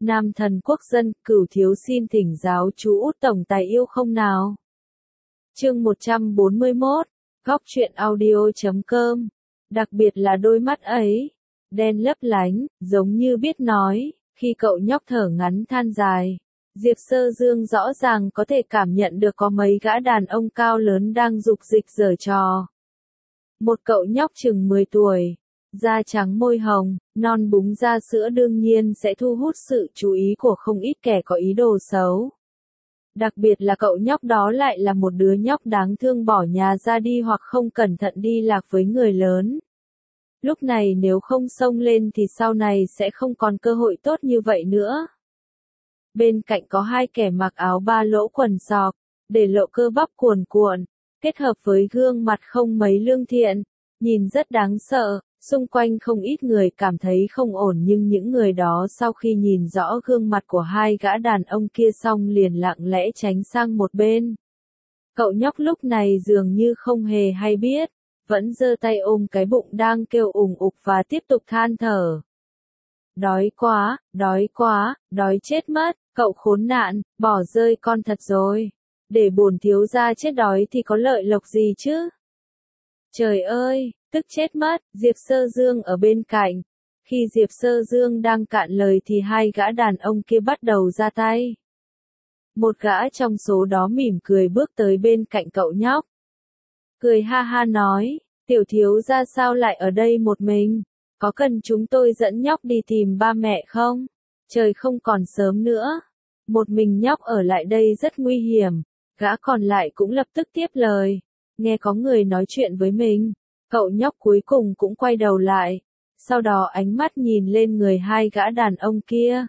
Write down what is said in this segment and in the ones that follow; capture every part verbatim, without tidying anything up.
Nam thần quốc dân, Cửu thiếu xin thỉnh giáo chú Út tổng tài yêu không nào. Chương một trăm bốn mươi mốt, góc truyện audio chấm com. Đặc biệt là đôi mắt ấy, đen lấp lánh, giống như biết nói, khi cậu nhóc thở ngắn than dài. Diệp Sơ Dương rõ ràng có thể cảm nhận được có mấy gã đàn ông cao lớn đang dục dịch giở trò. Một cậu nhóc chừng mười tuổi, da trắng môi hồng, non búng da sữa đương nhiên sẽ thu hút sự chú ý của không ít kẻ có ý đồ xấu. Đặc biệt là cậu nhóc đó lại là một đứa nhóc đáng thương bỏ nhà ra đi hoặc không cẩn thận đi lạc với người lớn. Lúc này nếu không xông lên thì sau này sẽ không còn cơ hội tốt như vậy nữa. Bên cạnh có hai kẻ mặc áo ba lỗ quần sọc, để lộ cơ bắp cuồn cuộn, kết hợp với gương mặt không mấy lương thiện, nhìn rất đáng sợ. Xung quanh không ít người cảm thấy không ổn nhưng những người đó sau khi nhìn rõ gương mặt của hai gã đàn ông kia xong liền lặng lẽ tránh sang một bên. Cậu nhóc lúc này dường như không hề hay biết, vẫn giơ tay ôm cái bụng đang kêu ùng ục và tiếp tục than thở. Đói quá, đói quá, đói chết mất, cậu khốn nạn, bỏ rơi con thật rồi. Để bổn thiếu gia chết đói thì có lợi lộc gì chứ? Trời ơi, tức chết mất, Diệp Sơ Dương ở bên cạnh. Khi Diệp Sơ Dương đang cạn lời thì hai gã đàn ông kia bắt đầu ra tay. Một gã trong số đó mỉm cười bước tới bên cạnh cậu nhóc. Cười ha ha nói, tiểu thiếu gia sao lại ở đây một mình? Có cần chúng tôi dẫn nhóc đi tìm ba mẹ không? Trời không còn sớm nữa. Một mình nhóc ở lại đây rất nguy hiểm. Gã còn lại cũng lập tức tiếp lời. Nghe có người nói chuyện với mình. Cậu nhóc cuối cùng cũng quay đầu lại. Sau đó ánh mắt nhìn lên người hai gã đàn ông kia.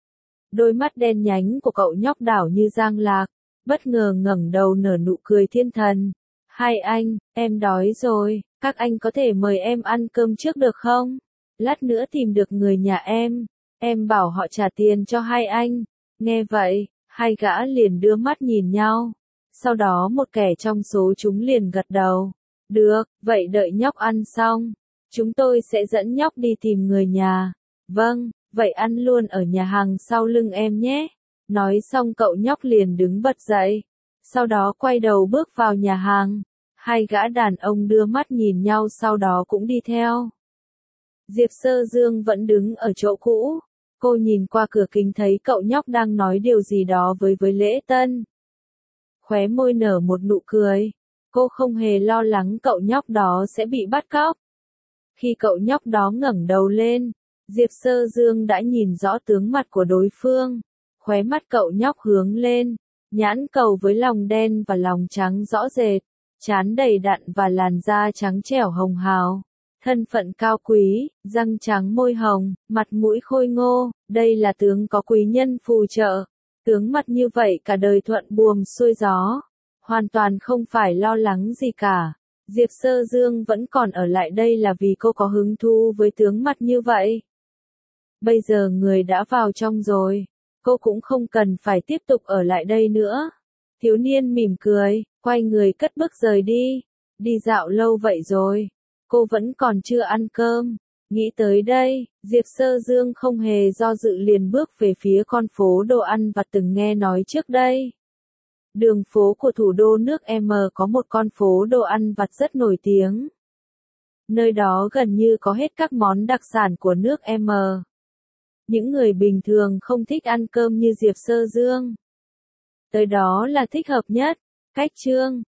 Đôi mắt đen nhánh của cậu nhóc đảo như giang lạc. Bất ngờ ngẩng đầu nở nụ cười thiên thần. Hai anh, em đói rồi. Các anh có thể mời em ăn cơm trước được không? Lát nữa tìm được người nhà em. Em bảo họ trả tiền cho hai anh. Nghe vậy, hai gã liền đưa mắt nhìn nhau. Sau đó một kẻ trong số chúng liền gật đầu. Được, vậy đợi nhóc ăn xong. Chúng tôi sẽ dẫn nhóc đi tìm người nhà. Vâng, vậy ăn luôn ở nhà hàng sau lưng em nhé. Nói xong cậu nhóc liền đứng bật dậy. Sau đó quay đầu bước vào nhà hàng. Hai gã đàn ông đưa mắt nhìn nhau sau đó cũng đi theo. Diệp Sơ Dương vẫn đứng ở chỗ cũ. Cô nhìn qua cửa kính thấy cậu nhóc đang nói điều gì đó với với Lễ Tân. Khóe môi nở một nụ cười. Cô không hề lo lắng cậu nhóc đó sẽ bị bắt cóc. Khi cậu nhóc đó ngẩng đầu lên, Diệp Sơ Dương đã nhìn rõ tướng mặt của đối phương. Khóe mắt cậu nhóc hướng lên, nhãn cầu với lòng đen và lòng trắng rõ rệt, trán đầy đặn và làn da trắng trẻo hồng hào. Thân phận cao quý, răng trắng môi hồng, mặt mũi khôi ngô, đây là tướng có quý nhân phù trợ. Tướng mặt như vậy cả đời thuận buồm xuôi gió, hoàn toàn không phải lo lắng gì cả. Diệp Sơ Dương vẫn còn ở lại đây là vì cô có hứng thú với tướng mặt như vậy. Bây giờ người đã vào trong rồi, cô cũng không cần phải tiếp tục ở lại đây nữa. Thiếu niên mỉm cười, quay người cất bước rời đi. Đi dạo lâu vậy rồi, cô vẫn còn chưa ăn cơm. Nghĩ tới đây, Diệp Sơ Dương không hề do dự liền bước về phía con phố đồ ăn vặt từng nghe nói trước đây. Đường phố của thủ đô nước M có một con phố đồ ăn vặt rất nổi tiếng. Nơi đó gần như có hết các món đặc sản của nước M. Những người bình thường không thích ăn cơm như Diệp Sơ Dương. Tới đó là thích hợp nhất. Cách chương